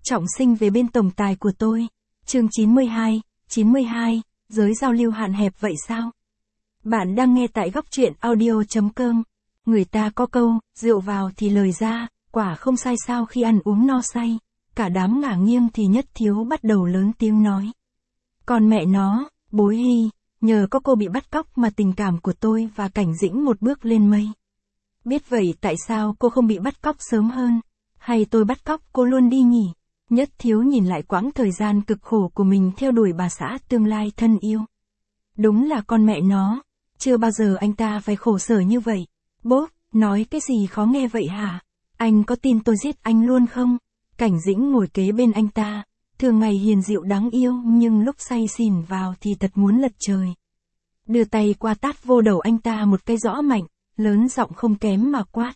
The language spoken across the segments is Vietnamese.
trọng sinh về bên tổng tài của tôi. Chương 92, giới giao lưu hạn hẹp vậy sao? Bạn đang nghe tại góc truyện audio.com. Người ta có câu, rượu vào thì lời ra, quả không sai sao khi ăn uống no say. Cả đám ngả nghiêng thì Nhất Thiếu bắt đầu lớn tiếng nói. Còn mẹ nó, Bối Hy, nhờ có cô bị bắt cóc mà tình cảm của tôi và Cảnh Dĩnh một bước lên mây. Biết vậy tại sao cô không bị bắt cóc sớm hơn? Hay tôi bắt cóc cô luôn đi nhỉ? Nhất Thiếu nhìn lại quãng thời gian cực khổ của mình theo đuổi bà xã tương lai thân yêu. Đúng là con mẹ nó, chưa bao giờ anh ta phải khổ sở như vậy. Bốp, nói cái gì khó nghe vậy hả? Anh có tin tôi giết anh luôn không? Cảnh Dĩnh ngồi kế bên anh ta, thường ngày hiền dịu đáng yêu nhưng lúc say xỉn vào thì thật muốn lật trời. Đưa tay qua tát vô đầu anh ta một cái rõ mạnh, lớn giọng không kém mà quát.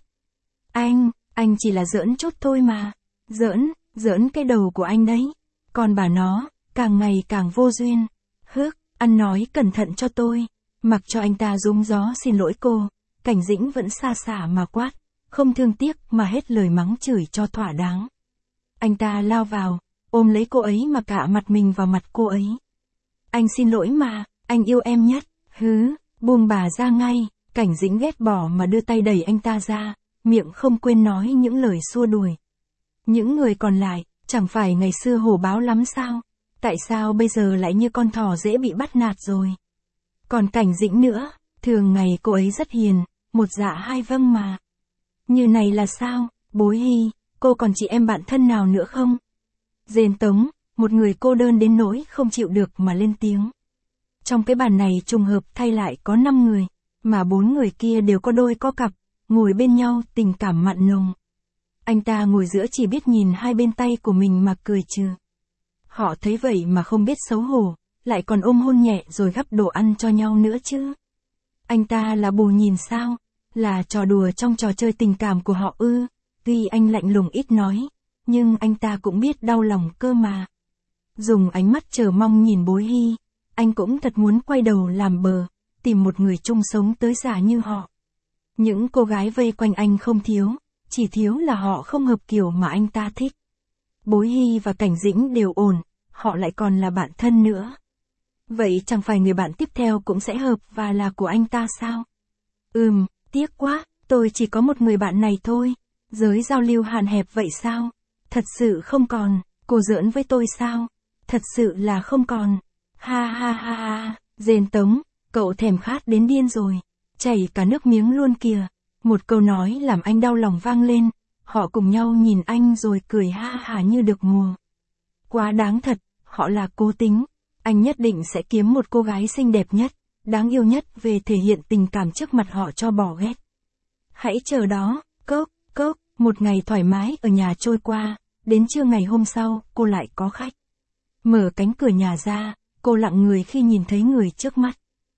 Anh chỉ là giỡn chút thôi mà. Giỡn cái đầu của anh đấy. Còn bà nó, càng ngày càng vô duyên. Ăn nói cẩn thận cho tôi. Mặc cho anh ta rúm gió xin lỗi cô, Cảnh Dĩnh vẫn xa xả mà quát, không thương tiếc mà hết lời mắng chửi cho thỏa đáng. Anh ta lao vào, ôm lấy cô ấy mà cạ mặt mình vào mặt cô ấy. Anh xin lỗi mà, anh yêu em nhất. Buông bà ra ngay. Cảnh Dĩnh ghét bỏ mà đưa tay đẩy anh ta ra, miệng không quên nói những lời xua đuổi. Những người còn lại, chẳng phải ngày xưa hổ báo lắm sao? Tại sao bây giờ lại như con thỏ dễ bị bắt nạt rồi? Còn Cảnh Dĩnh nữa, thường ngày cô ấy rất hiền, một dạ hai vâng mà. Như này là sao, Bối Hy, cô còn chị em bạn thân nào nữa không? Dền Tống, một người cô đơn đến nỗi không chịu được mà lên tiếng. Trong cái bàn này trùng hợp thay lại có 5 người, mà 4 người kia đều có đôi có cặp, ngồi bên nhau tình cảm mặn nồng. Anh ta ngồi giữa chỉ biết nhìn hai bên tay của mình mà cười trừ. Họ thấy vậy mà không biết xấu hổ, lại còn ôm hôn nhẹ rồi gắp đồ ăn cho nhau nữa chứ. Anh ta là bù nhìn sao? Là trò đùa trong trò chơi tình cảm của họ ư? Tuy anh lạnh lùng ít nói, nhưng anh ta cũng biết đau lòng cơ mà. Dùng ánh mắt chờ mong nhìn Bối Hy, anh cũng thật muốn quay đầu làm bờ, tìm một người chung sống tới già như họ. Những cô gái vây quanh anh không thiếu, chỉ thiếu là họ không hợp kiểu mà anh ta thích. Bối Hy và Cảnh Dĩnh đều ổn, họ lại còn là bạn thân nữa. Vậy chẳng phải người bạn tiếp theo cũng sẽ hợp và là của anh ta sao? Tiếc quá, tôi chỉ có một người bạn này thôi. Giới giao lưu hạn hẹp vậy sao? Thật sự không còn, cô giỡn với tôi sao? Thật sự là không còn. Ha. Dền Tống, cậu thèm khát đến điên rồi. Chảy cả nước miếng luôn kìa. Một câu nói làm anh đau lòng vang lên. Họ cùng nhau nhìn anh rồi cười ha hả như được mùa. Quá đáng thật, họ là cố tính. Anh nhất định sẽ kiếm một cô gái xinh đẹp nhất, đáng yêu nhất về thể hiện tình cảm trước mặt họ cho bỏ ghét. Hãy chờ đó, cốc, một ngày thoải mái ở nhà trôi qua, đến trưa ngày hôm sau, cô lại có khách. Mở cánh cửa nhà ra, cô lặng người khi nhìn thấy người trước mắt.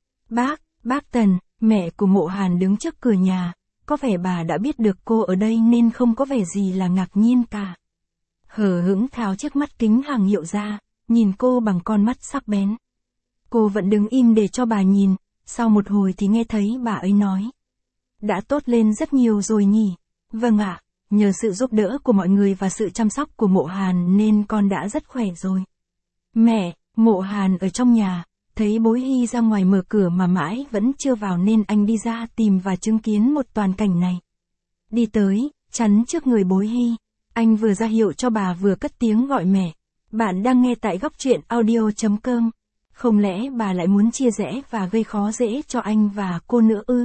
Bác Tần, mẹ của Mộ Hàn đứng trước cửa nhà, có vẻ bà đã biết được cô ở đây nên không có vẻ gì là ngạc nhiên cả. Hờ hững tháo chiếc mắt kính hàng hiệu ra, nhìn cô bằng con mắt sắc bén. Cô vẫn đứng im để cho bà nhìn, sau một hồi thì nghe thấy bà ấy nói. Đã tốt lên rất nhiều rồi nhỉ? Vâng ạ, nhờ sự giúp đỡ của mọi người và sự chăm sóc của Mộ Hàn nên con đã rất khỏe rồi. Mẹ, Mộ Hàn ở trong nhà, thấy Bối Hy ra ngoài mở cửa mà mãi vẫn chưa vào nên anh đi ra tìm và chứng kiến một toàn cảnh này. Đi tới, chắn trước người Bối Hy, anh vừa ra hiệu cho bà vừa cất tiếng gọi mẹ. Bạn đang nghe tại góc truyện audio.com. Không lẽ bà lại muốn chia rẽ và gây khó dễ cho anh và cô nữa ư?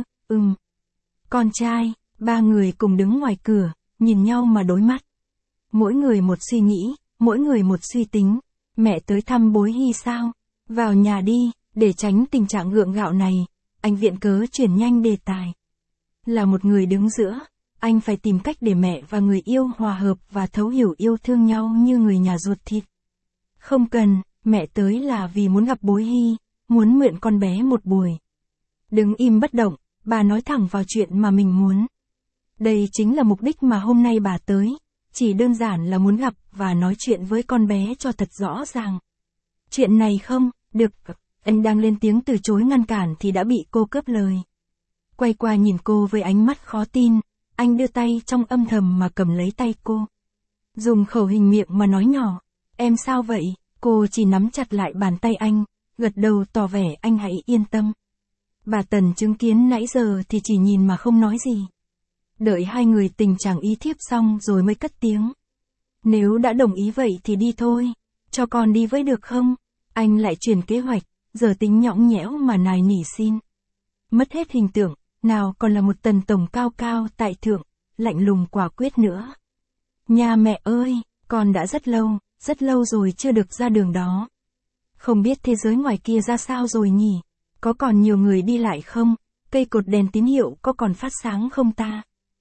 Con trai, ba người cùng đứng ngoài cửa, nhìn nhau mà đối mắt. Mỗi người một suy nghĩ, mỗi người một suy tính. Mẹ tới thăm Bối Hy sao? Vào nhà đi, để tránh tình trạng gượng gạo này, anh viện cớ chuyển nhanh đề tài. Là một người đứng giữa, anh phải tìm cách để mẹ và người yêu hòa hợp và thấu hiểu yêu thương nhau như người nhà ruột thịt. Không cần, mẹ tới là vì muốn gặp Bối Hy, muốn mượn con bé một buổi. Đứng im bất động, bà nói thẳng vào chuyện mà mình muốn. Đây chính là mục đích mà hôm nay bà tới, chỉ đơn giản là muốn gặp và nói chuyện với con bé cho thật rõ ràng. Chuyện này không, được, anh đang lên tiếng từ chối ngăn cản thì đã bị cô cướp lời. Quay qua nhìn cô với ánh mắt khó tin, anh đưa tay trong âm thầm mà cầm lấy tay cô. dùng khẩu hình miệng mà nói nhỏ. Em sao vậy? Cô chỉ nắm chặt lại bàn tay anh, gật đầu tỏ vẻ anh hãy yên tâm. Bà Tần chứng kiến nãy giờ thì chỉ nhìn mà không nói gì. Đợi hai người tình chàng ý thiếp xong rồi mới cất tiếng. Nếu đã đồng ý vậy thì đi thôi, cho con đi với được không? Anh lại chuyển kế hoạch, giờ tính nhõng nhẽo mà nài nỉ xin. Mất hết hình tượng, nào còn là một Tần tổng cao cao tại thượng, lạnh lùng quả quyết nữa. Nhà mẹ ơi, con đã rất lâu rồi chưa được ra đường đó. Không biết thế giới ngoài kia ra sao rồi nhỉ? Có còn nhiều người đi lại không? Cây cột đèn tín hiệu có còn phát sáng không ta?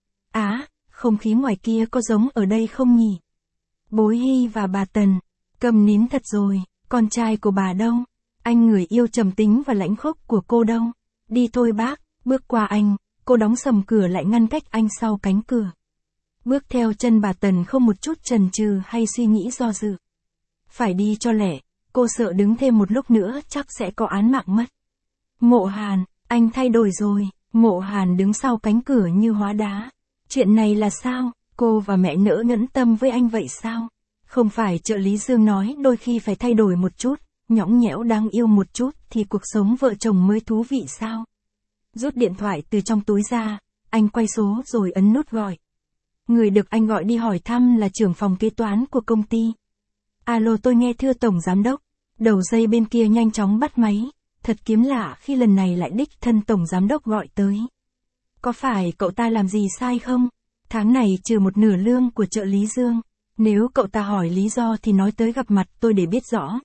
Không khí ngoài kia có giống ở đây không nhỉ? Bối Hy và bà Tần, cầm nín thật rồi, con trai của bà đâu? Anh người yêu trầm tính và lãnh khốc của cô đâu? Đi thôi bác, bước qua anh, cô đóng sầm cửa lại ngăn cách anh sau cánh cửa. Bước theo chân bà Tần không một chút chần chừ hay suy nghĩ do dự. Phải đi cho lẹ, cô sợ đứng thêm một lúc nữa chắc sẽ có án mạng mất. Mộ Hàn, anh thay đổi rồi. Mộ Hàn đứng sau cánh cửa như hóa đá. Chuyện này là sao? Cô và mẹ nỡ nhẫn tâm với anh vậy sao? Không phải trợ lý Dương nói đôi khi phải thay đổi một chút, nhõng nhẽo đáng yêu một chút thì cuộc sống vợ chồng mới thú vị sao? Rút điện thoại từ trong túi ra, anh quay số rồi ấn nút gọi. Người được anh gọi đi hỏi thăm là trưởng phòng kế toán của công ty. Alo, tôi nghe thưa tổng giám đốc. Đầu dây bên kia nhanh chóng bắt máy. Thật kiếm lạ khi lần này lại đích thân tổng giám đốc gọi tới. Có phải cậu ta làm gì sai không? Tháng này trừ một nửa lương của trợ lý Dương. Nếu cậu ta hỏi lý do thì nói tới gặp mặt tôi để biết rõ.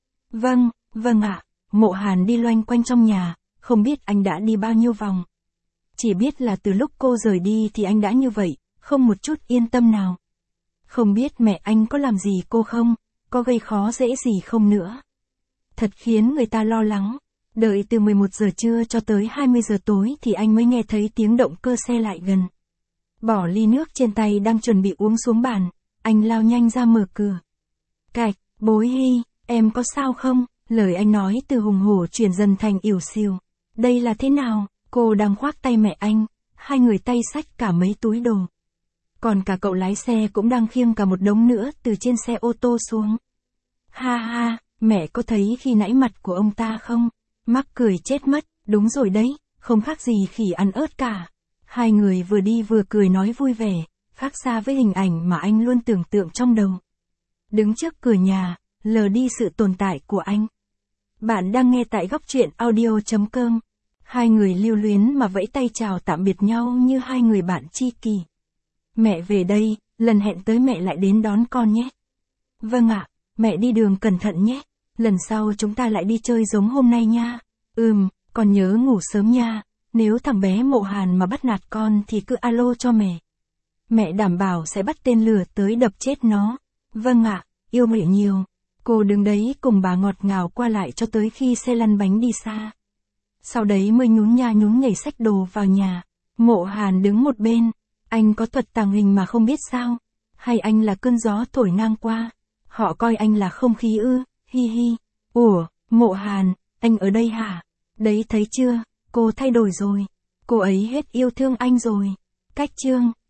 Vâng ạ. Mộ Hàn đi loanh quanh trong nhà, không biết anh đã đi bao nhiêu vòng. Chỉ biết là từ lúc cô rời đi thì anh đã như vậy, không một chút yên tâm nào. Không biết mẹ anh có làm gì cô không, có gây khó dễ gì không nữa. Thật khiến người ta lo lắng. Đợi từ 11 giờ trưa cho tới 20 giờ tối thì anh mới nghe thấy tiếng động cơ xe lại gần. Bỏ ly nước trên tay đang chuẩn bị uống xuống bàn, anh lao nhanh ra mở cửa. Cạch, Bối Hy, em có sao không? Lời anh nói từ hùng hổ chuyển dần thành ỉu xìu. Đây là thế nào? Cô đang khoác tay mẹ anh, hai người tay xách cả mấy túi đồ. Còn cả cậu lái xe cũng đang khiêng cả một đống nữa từ trên xe ô tô xuống. Ha ha, mẹ có thấy khi nãy mặt của ông ta không? Mắc cười chết mất, đúng rồi đấy, không khác gì khỉ ăn ớt cả. Hai người vừa đi vừa cười nói vui vẻ, khác xa với hình ảnh mà anh luôn tưởng tượng trong đầu. Đứng trước cửa nhà, lờ đi sự tồn tại của anh. Bạn đang nghe tại góc truyện audio.com. Hai người lưu luyến mà vẫy tay chào tạm biệt nhau như hai người bạn tri kỷ. Mẹ về đây, lần hẹn tới mẹ lại đến đón con nhé. Vâng ạ, mẹ đi đường cẩn thận nhé. Lần sau chúng ta lại đi chơi giống hôm nay nha. Con nhớ ngủ sớm nha. Nếu thằng bé Mộ Hàn mà bắt nạt con thì cứ alo cho mẹ. Mẹ đảm bảo sẽ bắt tên lửa tới đập chết nó. Vâng ạ, yêu mẹ nhiều. Cô đứng đấy cùng bà ngọt ngào qua lại cho tới khi xe lăn bánh đi xa. Sau đấy mới nhún nha nhún nhảy xách đồ vào nhà. Mộ Hàn đứng một bên. Anh có thuật tàng hình mà không biết sao? Hay anh là cơn gió thổi ngang qua? Họ coi anh là không khí ư? Hi hi. Ủa, Mộ Hàn, anh ở đây hả? Đấy thấy chưa, cô thay đổi rồi. Cô ấy hết yêu thương anh rồi. Cách chương.